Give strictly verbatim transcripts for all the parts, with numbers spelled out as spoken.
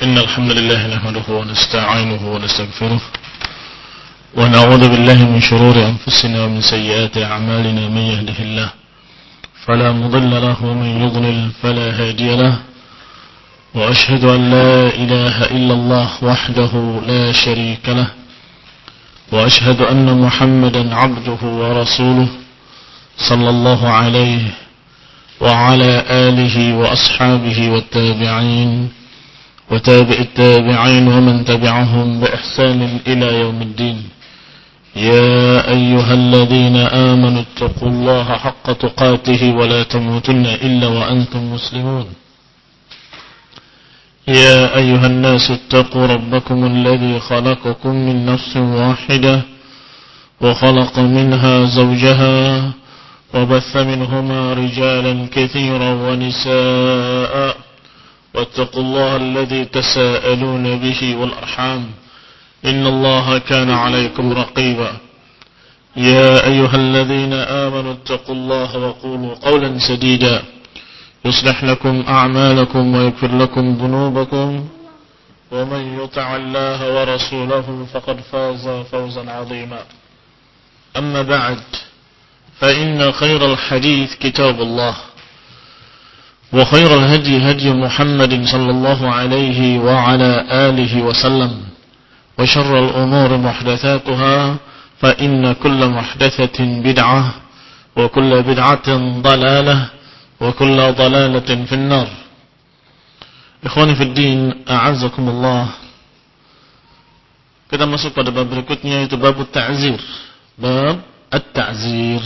إن الحمد لله نحمده ونستعينه ونستغفره ونعوذ بالله من شرور أنفسنا ومن سيئات أعمالنا. من يهده الله فلا مضل له ومن يضلل فلا هادي له، وأشهد أن لا إله إلا الله وحده لا شريك له، وأشهد أن محمدا عبده ورسوله صلى الله عليه وعلى آله وأصحابه والتابعين وتابع التابعين ومن تبعهم بإحسان إلى يوم الدين. يا أيها الذين آمنوا اتقوا الله حق تقاته ولا تموتن إلا وأنتم مسلمون. يا أيها الناس اتقوا ربكم الذي خلقكم من نفس واحدة وخلق منها زوجها وبث منهما رجالا كثيرا ونساء، واتقوا الله الذي تساءلون به والأرحام إن الله كان عليكم رقيبا. يا أيها الذين آمنوا اتقوا الله وقولوا قولا سديدا يصلح لكم أعمالكم ويغفر لكم ذنوبكم، ومن يطع الله ورسوله فقد فاز فوزا عظيما. أما بعد، فإن خير الحديث كتاب الله، وخير الهدي هدي محمد صلى الله عليه وعلى آله وسلم، وشر الأمور محدثاتها، فإن كل محدثة بدعة وكل بدعة ضلالة وكل ضلالة في النار. Ikhwani fi din, a'azzakumullah. Kita masuk pada bab berikutnya, yaitu bab at-ta'zir. Bab at-ta'zir.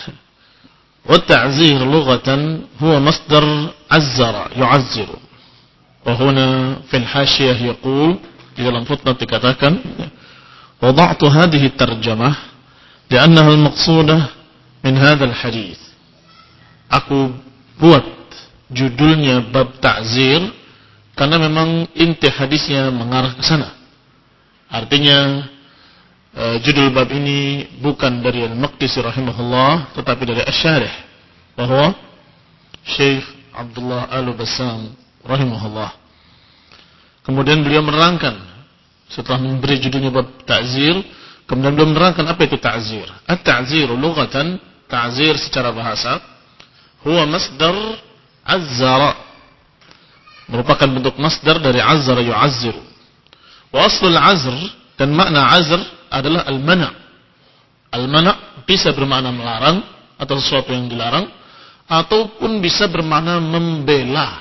Wat-ta'zir lughatan huwa masdar azzara yu'azziru. Wa huna fil hashiyah yaqul, di dalam footnote dikatakan, wada'tu hadhihi tarjamah li'annaha al-maqsudah min hadzal hadits. Aku buat judulnya bab ta'zir karena memang inti hadisnya mengarah ke sana. Artinya uh, judul bab ini bukan dari Al-Maqdisi rahimahullah, tetapi dari Asy-Syarih, bahwa Syekh Abdullah Al-Bassam rahimahullah. Kemudian beliau menerangkan, setelah memberi judulnya bab ta'zir, kemudian beliau menerangkan apa itu ta'zir. At-ta'zir lughatan, ta'zir secara bahasa, huwa masdar azzara, merupakan bentuk masdar dari azzara yu'azziru. Wa aslul azr, dan makna azr adalah al-mana'. Al-mana' bisa bermakna melarang atau sesuatu yang dilarang, ataupun bisa bermakna membela.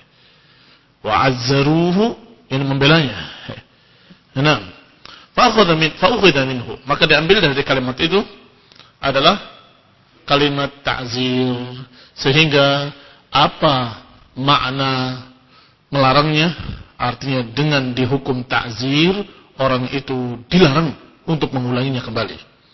Wa azzaruhu, yang membelanya. Nah, fa'akhadha min fa'ukhidha minhu, maka diambil dari kalimat itu adalah kalimat ta'zir, sehingga apa makna melarangnya? Artinya dengan dihukum ta'zir, orang itu dilarang untuk mengulanginya kembali.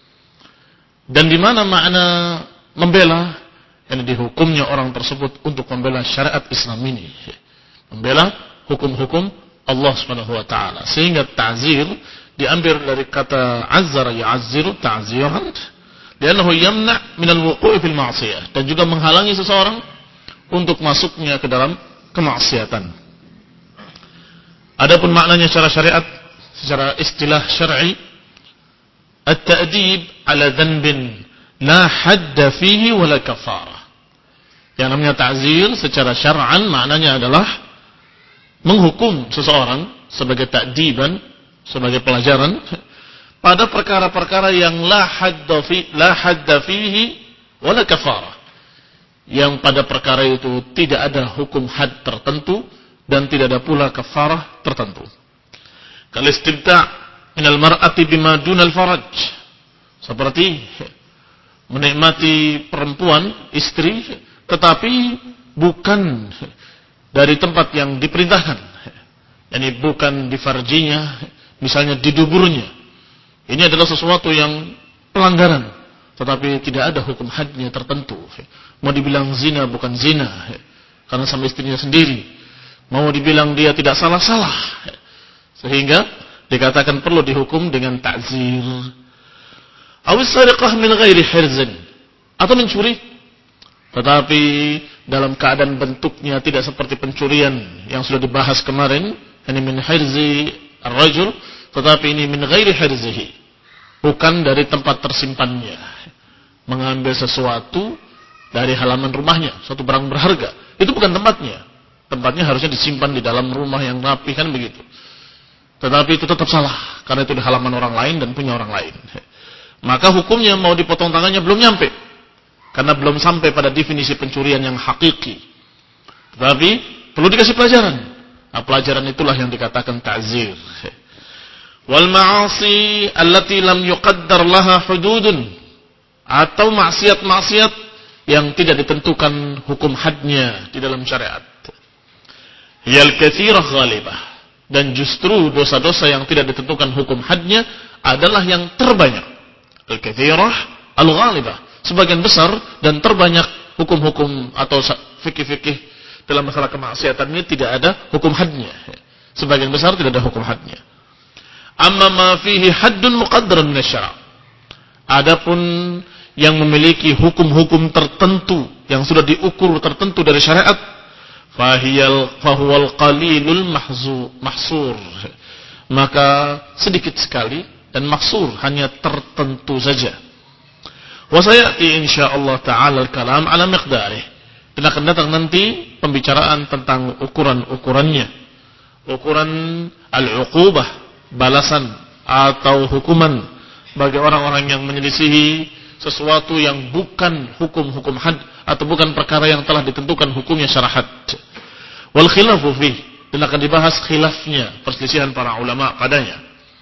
Dan di mana makna membela? Yang dihukumnya orang tersebut untuk membela syariat Islam ini, membela hukum-hukum Allah Subhanahu wa taala. Sehingga ta'zir diambil dari kata azzara ya'azziru ta'ziran, li'annahu yamna' min al-wuqu'i fil ma'siyah, dan juga menghalangi seseorang untuk masuknya ke dalam kemaksiatan. Adapun maknanya secara syariat, secara istilah syar'i, at-ta'dib 'ala dhanbin la hadda fihi wa la kafarah. Yang namanya ta'zir secara syar'an maknanya adalah menghukum seseorang sebagai ta'diban, sebagai pelajaran pada perkara-perkara yang la hadda fi la hadda fihi wa la kafarah. Yang pada perkara itu tidak ada hukum had tertentu dan tidak ada pula kafarah tertentu. Kal istimta' min al-mar'ati bima dunal faraj, seperti menikmati perempuan, istri, tetapi bukan dari tempat yang diperintahkan, yakni bukan di farjinya, misalnya di duburnya. Ini adalah sesuatu yang pelanggaran, tetapi tidak ada hukum hadnya tertentu. Mau dibilang zina bukan zina, karena sama istrinya sendiri. Mau dibilang dia tidak salah-salah, sehingga dikatakan perlu dihukum dengan ta'zir. Awis sariqah min ghairi hirzin, atau mencuri, tetapi dalam keadaan bentuknya tidak seperti pencurian yang sudah dibahas kemarin, Ini min hirzi ar-rajul, tetapi ini min ghairi hirzihi. Bukan dari tempat tersimpannya. Mengambil sesuatu dari halaman rumahnya, suatu barang berharga. Itu bukan tempatnya. Tempatnya harusnya disimpan di dalam rumah yang rapi, kan begitu. Tetapi itu tetap salah, karena itu di halaman orang lain dan punya orang lain. Maka hukumnya mau dipotong tangannya belum nyampe. Karena belum sampai pada definisi pencurian yang hakiki. Tetapi perlu dikasih pelajaran. Nah, pelajaran itulah yang dikatakan ta'zir. Wal ma'asi allati lam yuqaddar laha hududun, atau maksiat-maksiat yang tidak ditentukan hukum hadnya di dalam syariat. Yal katsirah ghalibah, dan justru dosa-dosa yang tidak ditentukan hukum hadnya adalah yang terbanyak. Al katsirah al ghalibah, sebagian besar dan terbanyak hukum-hukum atau fikih-fikih dalam masalah kemaksiatan ini tidak ada hukum hadnya. Sebagian besar tidak ada hukum hadnya. Amma ma fihi haddun muqaddarun min asy-syara'. Adapun yang memiliki hukum-hukum tertentu yang sudah diukur tertentu dari syariat, fahiyal fahuwal qalilul mahzu mahsur. Maka sedikit sekali dan mahsur, hanya tertentu saja. Wa sayati insyaallah ta'ala al-kalam ala miqdarih. Dan akan datang nanti pembicaraan tentang ukuran-ukurannya. Ukuran al-uqubah, balasan atau hukuman bagi orang-orang yang menyelisihi sesuatu yang bukan hukum-hukum had atau bukan perkara yang telah ditentukan hukumnya secara had. Wal khilafu fih, dan akan dibahas khilafnya, perselisihan para ulama padanya.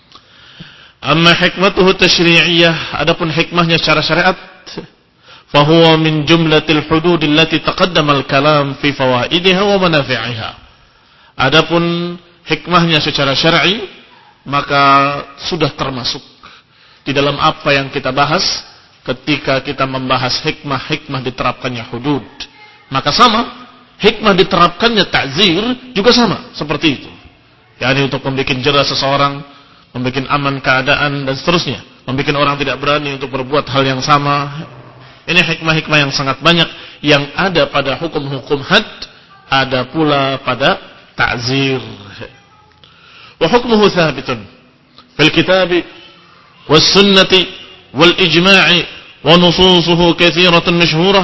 Amma hikmatuhu tasyri'iyah, adapun hikmahnya secara syariat, fahuwa min jumlatil hudud allati taqaddama al-kalam fi fawaidiha wa manafi'iha. Adapun hikmahnya secara syar'i, maka sudah termasuk di dalam apa yang kita bahas ketika kita membahas hikmah-hikmah diterapkannya hudud. Maka sama, hikmah diterapkannya ta'zir juga sama seperti itu. yakni untuk membuat jera seseorang, membuat aman keadaan dan seterusnya, membuat orang tidak berani untuk berbuat hal yang sama. Ini hikmah-hikmah yang sangat banyak yang ada pada hukum-hukum had, ada pula pada ta'zir. Wa hukmuhu thabitun fil kitabi was sunnati wal ijma'i wa nususuhu katsiratun masyhurah.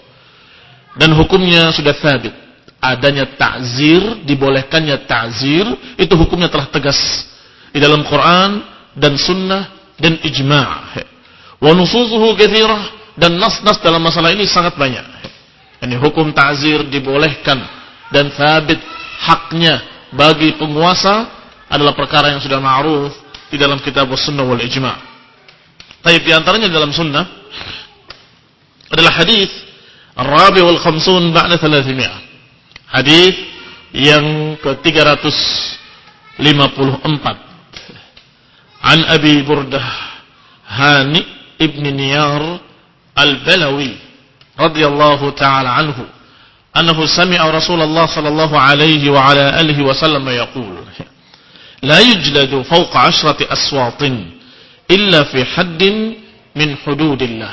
Dan hukumnya sudah thabit. Adanya ta'zir, dibolehkannya ta'zir, itu hukumnya telah tegas di dalam Quran dan sunnah dan ijma'. Wa nususuhu katsirah, dan nas-nas dalam masalah ini sangat banyak. Ini hukum ta'zir dibolehkan dan thabit haknya bagi penguasa adalah perkara yang sudah ma'ruf di dalam kitab sunnah wal ijma'. Tapi di antaranya dalam sunnah adalah hadis Ar-Rabi' wal Khamsun ba'da thalathimi'ah. Hadis yang ke tiga ratus lima puluh empat. An Abi Burdah Hani ibn Niyar Al-Balawi radhiyallahu ta'ala anhu annahu sami'a Rasulullah sallallahu alaihi wa ala alihi wa sallam yaqul la yujladu fawqa ashrati aswatin illa fi haddin min hududillah.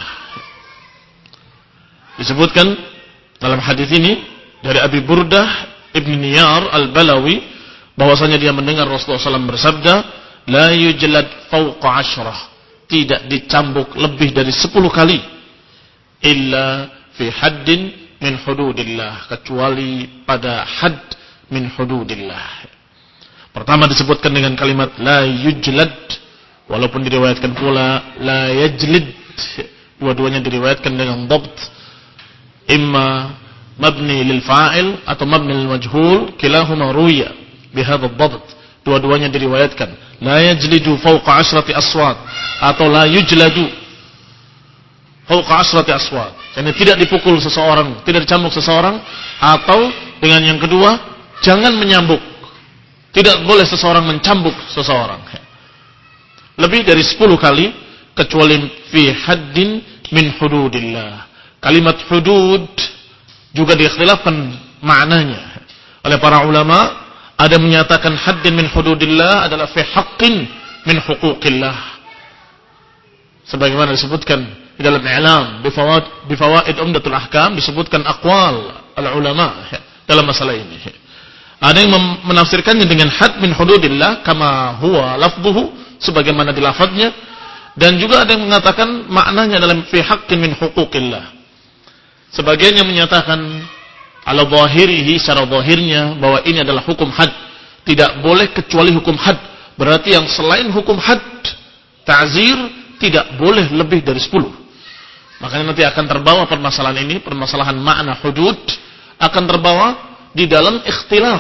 Disebutkan dalam hadis ini dari Abi Burdah Ibn Niyar Al-Balawi bahwasanya dia mendengar Rasulullah shallallahu alaihi wasallam bersabda, la yujlad fawqa ashrah, tidak dicambuk lebih dari sepuluh kali, illa fi haddin min hududillah, kecuali pada had min hududillah. Pertama disebutkan dengan kalimat la yujlad, walaupun diriwayatkan pula la yajlid, dua-duanya diriwayatkan dengan dhabt, imma mabni lil fa'il atau mabni lil majhul, kilahuma ruya bihadha dhabt, dua-duanya diriwayatkan la yajlidu fawqa ashrati aswat atau la yujladu fawqa ashrati aswat, yani tidak dipukul seseorang, tidak dicambuk seseorang, atau dengan yang kedua jangan menyambuk, tidak boleh seseorang mencambuk seseorang lebih dari sepuluh kali kecuali fi haddin min hududillah. Kalimat hudud juga diikhtilafkan maknanya oleh para ulama. Ada menyatakan haddin min hududillah adalah fi haqqin min huquqillah, sebagaimana disebutkan di dalam i'lam bifawaid bifawaid umdatul ahkam, disebutkan aqwal al ulama dalam masalah ini. Ada yang menafsirkannya dengan had min hududillah kama huwa lafdhuhu, sebagaimana di lafadznya, dan juga ada yang mengatakan maknanya dalam fi haqqin min huquqillah. Sebagian yang menyatakan ala zahirihi, secara zahirnya bahwa ini adalah hukum had, tidak boleh kecuali hukum had. Berarti yang selain hukum had, ta'zir, tidak boleh lebih dari sepuluh. Makanya nanti akan terbawa permasalahan ini, permasalahan makna hudud akan terbawa di dalam ikhtilaf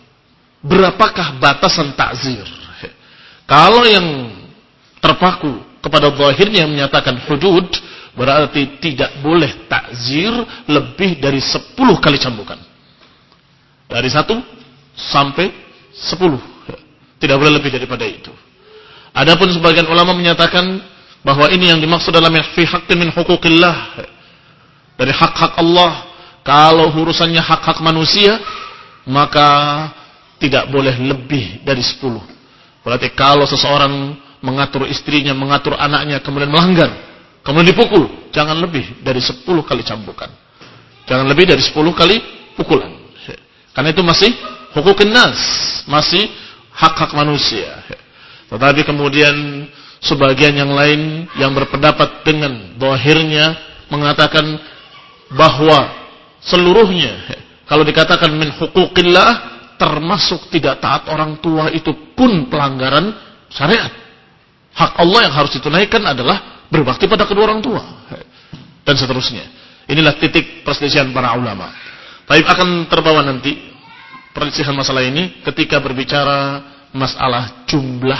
berapakah batasan ta'zir. Kalau yang terpaku kepada zahirnya yang menyatakan hudud, berarti tidak boleh ta'zir lebih dari sepuluh kali cambukan. Dari satu sampai sepuluh. Tidak boleh lebih daripada itu. Adapun sebagian ulama menyatakan bahwa ini yang dimaksud dalam fi haqqin min huquqillah, dari hak-hak Allah. Kalau urusannya hak-hak manusia, maka tidak boleh lebih dari sepuluh. Berarti kalau seseorang mengatur istrinya, mengatur anaknya, kemudian melanggar, kemudian dipukul, jangan lebih dari sepuluh kali cambukan. Jangan lebih dari sepuluh kali pukulan. Karena itu masih huququn nas, masih hak-hak manusia. Tetapi kemudian sebagian yang lain yang berpendapat dengan zahirnya mengatakan bahwa seluruhnya kalau dikatakan min huquqillah termasuk tidak taat orang tua itu pun pelanggaran syariat. Hak Allah yang harus ditunaikan adalah berbakti pada kedua orang tua dan seterusnya. Inilah titik perselisihan para ulama. Tapi akan terbawa nanti perselisihan masalah ini ketika berbicara masalah jumlah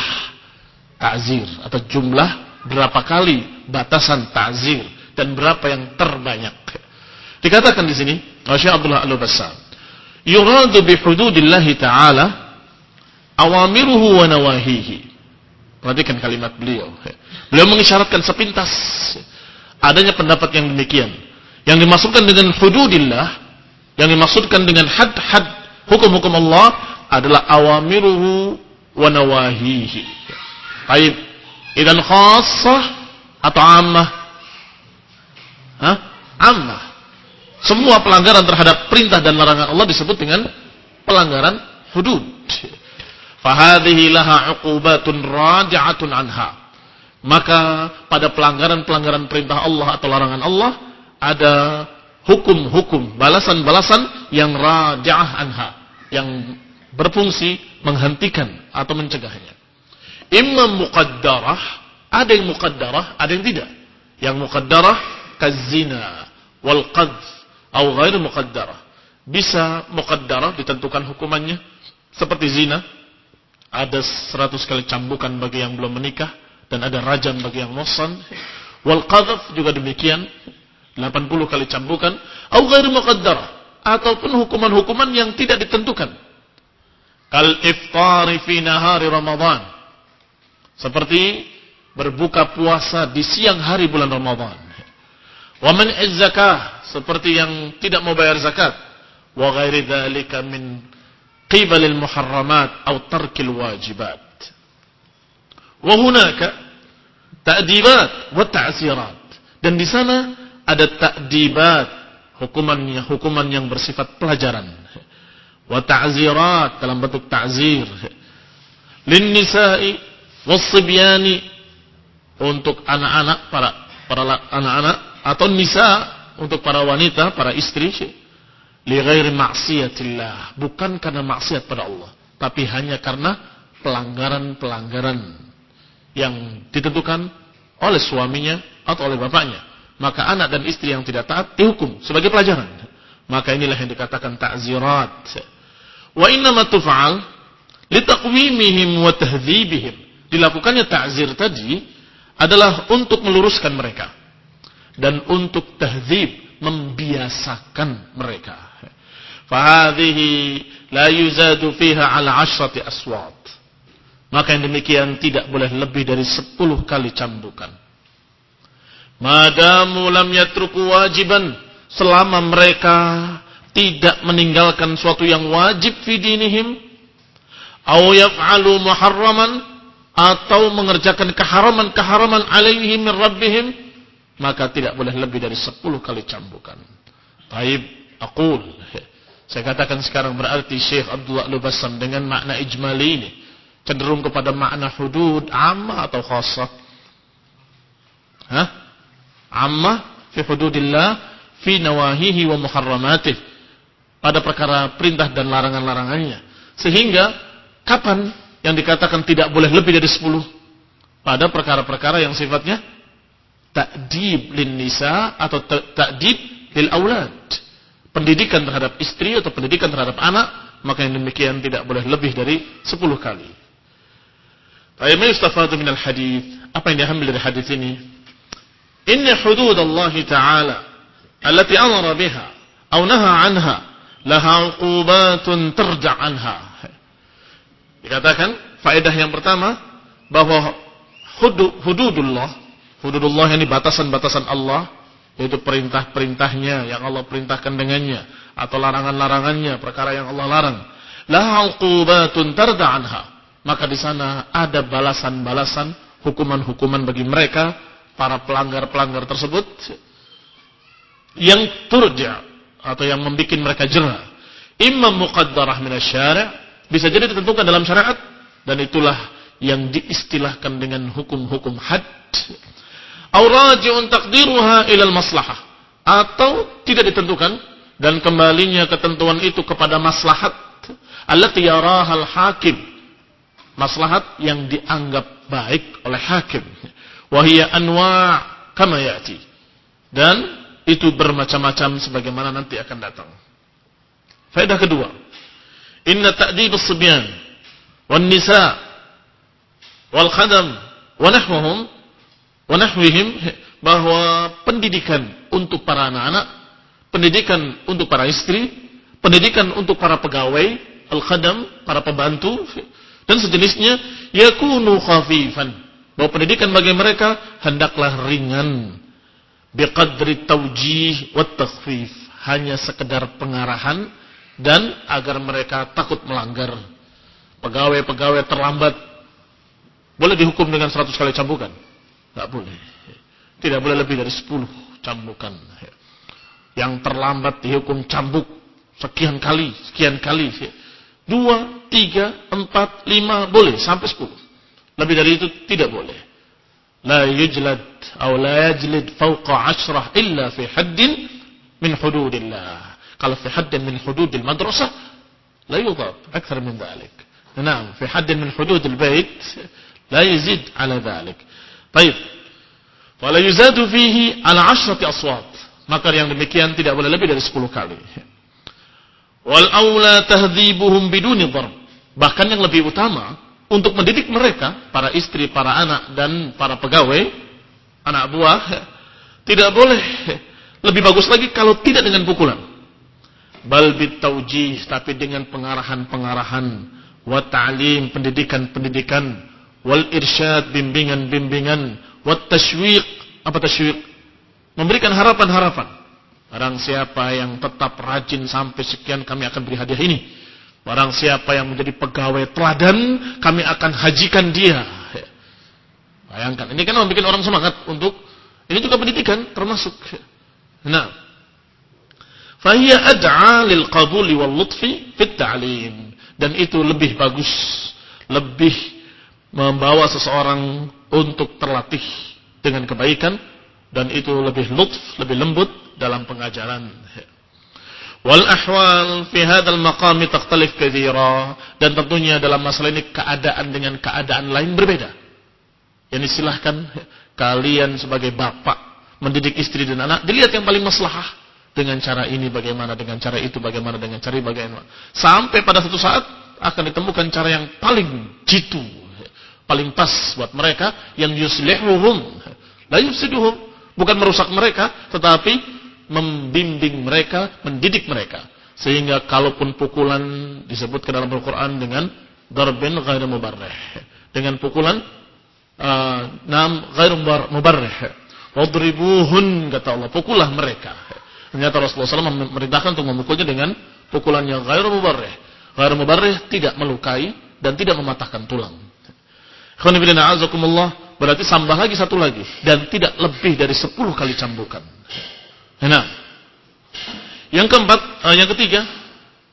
ta'zir atau jumlah berapa kali batasan ta'zir dan berapa yang terbanyak. Dikatakan di sini, Syekh Abdullah Al-Bassam, yuradu bi hududillahi ta'ala awamiruhu wa nawahihi. Perhatikan kalimat beliau. Beliau mengisyaratkan sepintas adanya pendapat yang demikian. Yang dimaksudkan dengan hududillah, yang dimaksudkan dengan had-had hukum-hukum Allah adalah awamiruhu wa nawahihi. Baik, idan khassah atau ammah? Hah? Ammah. Semua pelanggaran terhadap perintah dan larangan Allah disebut dengan pelanggaran hudud. Fahadhihi laha 'uqubatun raji'atun anha. Maka pada pelanggaran-pelanggaran perintah Allah atau larangan Allah ada hukum-hukum, balasan-balasan yang raji'ah anha, yang berfungsi menghentikan atau mencegahnya. Imma muqaddarah, ada yang muqaddarah, ada yang tidak. Yang muqaddarah kazina wal qadz atau ghairu muqaddarah. Bisa muqaddarah, ditentukan hukumannya, seperti zina, ada seratus kali cambukan bagi yang belum menikah dan ada rajam bagi yang muhsan. Wal qadhf juga demikian, delapan puluh kali cambukan. Atau ghairu muqaddarah, ataupun hukuman-hukuman yang tidak ditentukan. Kal iftari fi nahari Ramadan, seperti berbuka puasa di siang hari bulan Ramadan. Wa man'iz zakah, seperti yang tidak mau bayar zakat. Wa ghairi dzalika min qibalil muharramat atau tarkil wajibat. Wa hunaka ta'dibat wa ta'zirat. Dan di sana ada ta'dibat, hukumannya hukuman yang bersifat pelajaran. Wa ta'zirat, dalam bentuk ta'zir. Lin nisa'i was-sibyani, untuk anak-anak, para para anak-anak atau nisa, untuk para wanita, para istri, li ghairi ma'siyatillah, bukan karena maksiat pada Allah, tapi hanya karena pelanggaran-pelanggaran yang ditentukan oleh suaminya atau oleh bapaknya. Maka anak dan istri yang tidak taat dihukum sebagai pelajaran. Maka inilah yang dikatakan ta'zirat. Wa innama tuf'al litaqwimihim wa tahdhibihim. Dilakukannya ta'zir tadi adalah untuk meluruskan mereka dan untuk tahdzib, membiasakan mereka. Fahadhihi la yuzadu fiha ala ashrati aswat. Maka yang demikian tidak boleh lebih dari sepuluh kali cambukan. Madamu lam yatruku wajiban, selama mereka tidak meninggalkan suatu yang wajib fi dinihim, aw yaf'alu muharraman, atau mengerjakan keharaman-keharaman alaihim min rabbihim, maka tidak boleh lebih dari sepuluh kali cambukan. Taib, aqul, Saya katakan sekarang berarti Syekh Abdullah Al-Bassam dengan makna ijmali ini cenderung kepada makna hudud amma atau khassah? Hah? Amma fi hududillah fi nawahihi wa muharramatih, pada perkara perintah dan larangan-larangannya. Sehingga kapan yang dikatakan tidak boleh lebih dari sepuluh? Pada perkara-perkara yang sifatnya ta'dib lin nisa atau ta'dib lil aulad, pendidikan terhadap istri atau pendidikan terhadap anak, maka yang demikian tidak boleh lebih dari sepuluh kali. Baik, ma yustafadu minal hadits, apa yang diambil dari hadis ini? Inna hududallahi ta'ala allati amara biha aw naha anha laha 'uqubatun tarja' anha. Dikatakan faedah yang pertama bahwa hudud, hududullah, hududullah ini batasan-batasan Allah, yaitu perintah-perintahnya yang Allah perintahkan dengannya atau larangan-larangannya, perkara yang Allah larang. La 'uqubatun tarda anha, maka di sana ada balasan-balasan, hukuman-hukuman bagi mereka para pelanggar-pelanggar tersebut yang turja atau yang membuat mereka jera. Imma muqaddarah minasyari', bisa jadi ditentukan dalam syariat, dan itulah yang diistilahkan dengan hukum-hukum had. Aw raji'un taqdiruha ila al-maslahah, atau tidak ditentukan dan kembalinya ketentuan itu kepada maslahat allati yaraha al-hakim, maslahat yang dianggap baik oleh hakim. Wa hiya anwa' kama ya'ti, dan itu bermacam-macam sebagaimana nanti akan datang. Faedah kedua, inna ta'dibus sibyan wan nisa wal khadam wa nahwuhum wa nahwihim, bahwa pendidikan untuk para anak-anak, pendidikan untuk para istri, pendidikan untuk para pegawai, al-khadam, para pembantu dan sejenisnya, yakunu khafifan, bahwa pendidikan bagi mereka hendaklah ringan, biqadri tawjih wat takhfif, hanya sekedar pengarahan dan agar mereka takut melanggar. Pegawai-pegawai terlambat boleh dihukum dengan seratus kali cambukan? Tidak boleh. Tidak boleh lebih dari sepuluh cambukan. Yang terlambat dihukum cambuk sekian kali, sekian kali. Dua, tiga, empat, lima boleh, sampai sepuluh. Lebih dari itu tidak boleh. La yujlad atau la yajlid fawqa ashrah illa fi haddin min hududillah. Kalau fi haddin min hududil madrasah la yudab akthar min dhalik. Naam, fi haddin min hududil bait la yazid ala dhalik. Baik. Wala yuzadu fihi ala ashrati aswat. Maka yang demikian tidak boleh lebih dari sepuluh kali. Wal aula tahdhibuhum biduni darb. Bahkan yang lebih utama untuk mendidik mereka, para istri, para anak dan para pegawai, anak buah, tidak boleh. Lebih bagus lagi kalau tidak dengan pukulan. Bal bitawjih, tapi dengan pengarahan-pengarahan, wa ta'lim, pendidikan-pendidikan, wal irsyad, bimbingan-bimbingan, wat tashwiq, apa tashwiq? Memberikan harapan-harapan. Barang siapa yang tetap rajin sampai sekian, kami akan beri hadiah ini. Barang siapa yang menjadi pegawai teladan, kami akan hajikan dia. Bayangkan, ini kan membuat orang semangat untuk, ini juga pendidikan termasuk. Nah, fahiya ad'a lil qabuli wal lutfi fit ta'lim, dan itu lebih bagus, lebih membawa seseorang untuk terlatih dengan kebaikan, dan itu lebih lutf, lebih lembut dalam pengajaran. Wal ahwal fi hadzal maqami takhtalif katsira, dan tentunya dalam masalah ini keadaan dengan keadaan lain berbeda. Yang disilahkan kalian sebagai bapak mendidik istri dan anak, dilihat yang paling maslahah, dengan cara ini bagaimana, dengan cara itu bagaimana, dengan cara bagaimana, sampai pada satu saat akan ditemukan cara yang paling jitu, paling pas buat mereka, yang yuslihuhum la yufsiduhum, bukan merusak mereka tetapi membimbing mereka, mendidik mereka, sehingga kalaupun pukulan disebutkan dalam Al-Qur'an dengan darbin ghairu mubarrih, dengan pukulan uh, nam ghairu mubarrih, wadribuhun, kata Allah, pukullah mereka. Ternyata Rasulullah shallallahu alaihi wasallam memerintahkan untuk memukulnya dengan pukulan yang ghairu mubarrih. Ghairu mubarrih tidak melukai dan tidak mematahkan tulang. Ikhwan fillah a'azakumullah, berarti tambah lagi satu lagi, dan tidak lebih dari sepuluh kali cambukan. Nah, yang keempat, yang ketiga,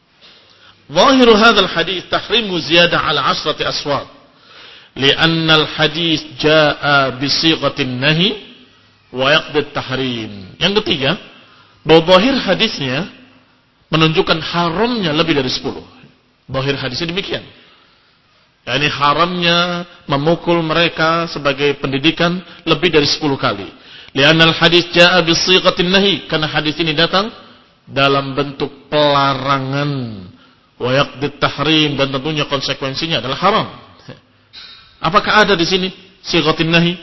zahiru hadzal hadits tahrimu ziyadah ala ashrati aswat li'anna al-hadits jaa'a bi sighatin nahi wa yaqdi at-tahrim. Yang ketiga, bahwa zahir hadisnya menunjukkan haramnya lebih dari sepuluh. Zahir hadisnya demikian. Yani haramnya memukul mereka sebagai pendidikan lebih dari sepuluh kali. Li'anna al-hadits jaa'a bi sighatin nahi, karena hadis ini datang dalam bentuk pelarangan, wa yaqdi at-tahrim, dan tentunya konsekuensinya adalah haram. Apakah ada di sini sighatin nahi?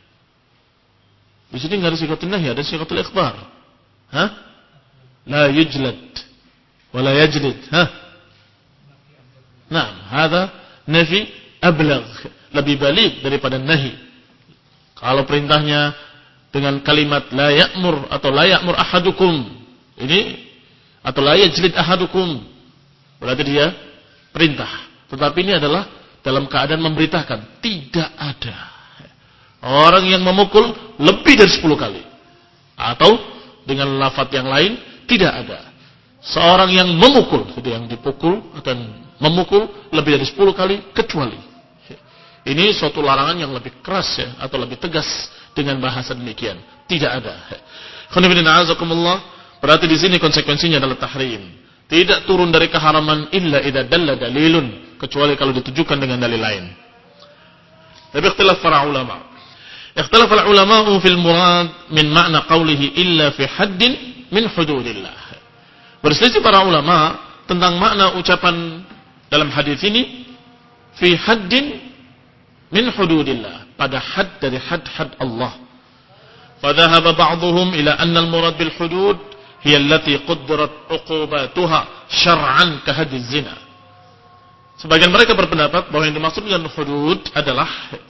Di sini enggak ada sighatin nahi, ada sighatul ikhbar. Hah? La yujlad wa la yajlid. Hah? Nah, hada nafi ablagh, lebih baligh daripada nahi. Kalau perintahnya dengan kalimat la ya'mur atau la ya'mur ahadukum, ini atau la yajlid ahadukum, berarti dia perintah. Tetapi ini adalah dalam keadaan memberitakan, tidak ada orang yang memukul lebih dari sepuluh kali. Atau dengan lafaz yang lain, tidak ada seorang yang memukul, jadi yang dipukul atau yang memukul lebih dari sepuluh kali, kecuali. Ini suatu larangan yang lebih keras ya, atau lebih tegas dengan bahasa demikian. Tidak ada. Berarti di sini konsekuensinya adalah tahrim. Tidak turun dari keharaman illa idza dalla dalilun, kecuali kalau ditujukan dengan dalil lain. Tapi ikhtilaf para ulama. Ikhtilaf para ulama fil murad min makna qawlihi illa fi haddin min hududillah. Berselisih para ulama tentang makna ucapan dalam hadis ini fi haddin min hududillah, pada had dari had-had Allah. Fadhahaba ba'dhum ila anna al-murad bil hudud hiya allati qaddarat uqubatuha syar'an ka haddiz zina. Sebagian mereka berpendapat bahwa yang dimaksud dengan hudud adalah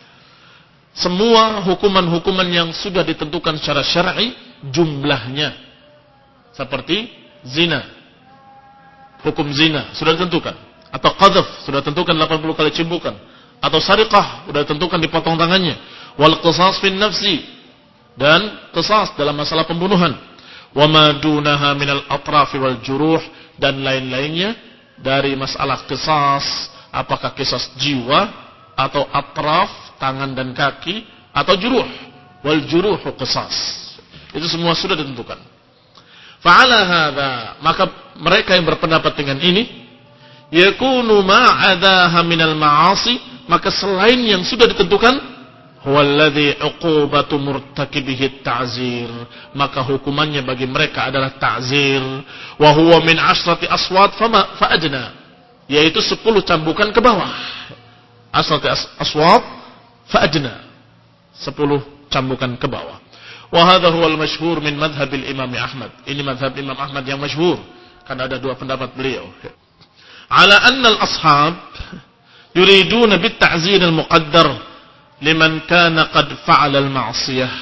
semua hukuman-hukuman yang sudah ditentukan secara syar'i jumlahnya. Seperti zina, hukum zina sudah ditentukan, atau qadzaf sudah ditentukan delapan puluh kali cimbukan, atau sariqah sudah ditentukan dipotong tangannya, wal qisas fin nafsi, dan qisas dalam masalah pembunuhan, wa ma dunaha minal atrafi wal juruh, dan lain-lainnya dari masalah qisas, apakah qisas jiwa atau atraf tangan dan kaki, atau juruh, wal juruh qisas, itu semua sudah ditentukan. Fa'ala hadza, maka mereka yang berpendapat dengan ini, yakunu ma'adaha minal ma'asi, maka selain yang sudah ditentukan, huwallazi uqubatu murtakibihi ta'zir, maka hukumannya bagi mereka adalah ta'zir, wa huwa min ashrati aswat fama fa'adna, yaitu sepuluh cambukan ke bawah. Ashrati aswat fa'adna, sepuluh cambukan ke bawah. Wa hadha huwa al-masyhur min madhhab al-Imam Ahmad. Ini madhab Imam Ahmad yang masyhur, karena ada dua pendapat beliau. Ala anna al-ashab yuriduna bit-ta'zir al-muqaddar liman kana qad fa'ala al-ma'siyah.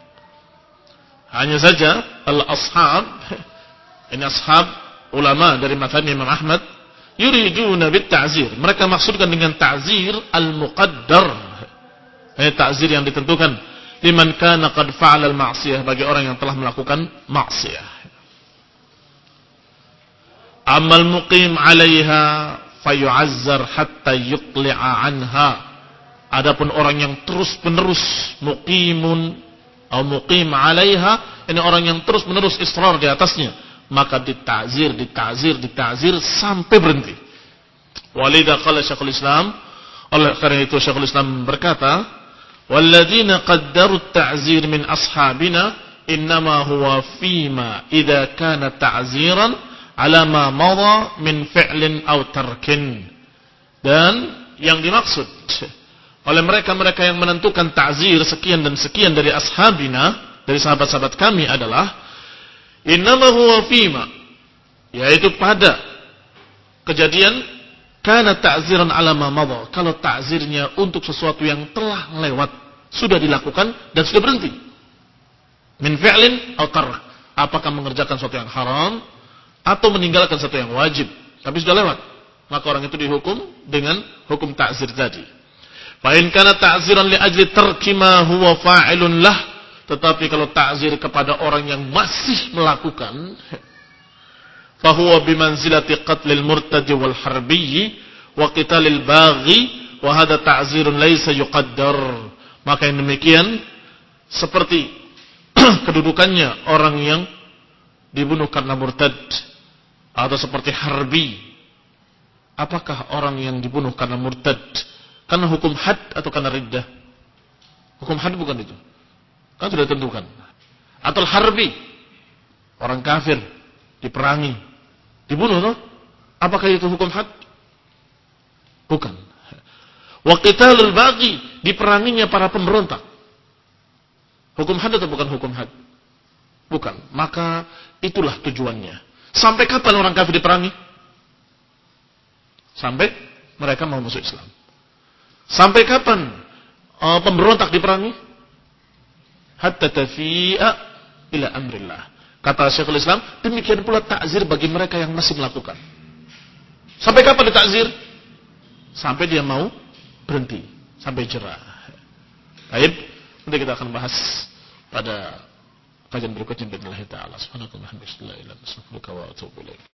Hanya saja al-ashab, ini ashab ulama dari madhhab Imam Ahmad, yuriduna bit-ta'zir, mereka maksudkan dengan ta'zir al-muqaddar, ini ta'zir yang ditentukan, liman kana qad fa'ala al-ma'siyah, bagi orang yang telah melakukan maksiat. Amal muqim 'alaiha fayu'azzar hatta yuqli'a anha. Adapun orang yang terus-menerus muqimun atau muqim 'alaiha, ini orang yang terus-menerus israr di atasnya, maka ditazir, ditazir, ditazir sampai berhenti. Walidha qala Syekhul Islam, oleh karena itu Syekhul Islam berkata, walladzina qaddaru at-ta'zir min ashabina innama huwa fima idza kana ta'ziran ala ma madha min fi'lin aw tarkin. Dan yang dimaksud oleh mereka-mereka yang menentukan ta'zir sekian dan sekian dari ashabina, dari sahabat-sahabat kami adalah innama huwa fima, yaitu pada kejadian kana ta'ziran ala ma madha, kalau ta'zirnya untuk sesuatu yang telah lewat, sudah dilakukan dan sudah berhenti. Min fi'lin aw tark, apakah mengerjakan sesuatu yang haram atau meninggalkan sesuatu yang wajib, tapi sudah lewat, maka orang itu dihukum dengan hukum ta'zir tadi. Fa in kana ta'ziran li ajli tarki ma huwa fa'ilun lah, tetapi kalau ta'zir kepada orang yang masih melakukan, fahuwa bimanzilati qatlil murtadi wal harbi wa qitalil baghi wa hadha ta'zirun laisa yuqaddar. Maka yang demikian seperti kedudukannya orang yang dibunuh karena murtad, atau seperti harbi. Apakah orang yang dibunuh karena murtad karena hukum had atau karena riddah? Hukum had bukan itu, kan sudah ditentukan. Atau harbi, orang kafir diperangi, dibunuh toh? Apakah itu hukum had? Bukan. Wa qitalul baghi, diperanginya para pemberontak. Hukum had atau bukan hukum had? Bukan. Maka itulah tujuannya. Sampai kapan orang kafir diperangi? Sampai mereka mau masuk Islam. Sampai kapan uh, pemberontak diperangi? Hatta tafi'a ila amrillah. Kata Syekhul Islam, demikian pula takzir bagi mereka yang masih melakukan. Sampai kapan ditakzir? Sampai dia mau berhenti, sampai jerah. Baik, nanti kita akan bahas pada kajian berikutnya. Bismillahirrahmanirrahim. Subhanallahi wa bihamdihi, la ilaha illa anta, astaghfiruka wa atubu ilaik.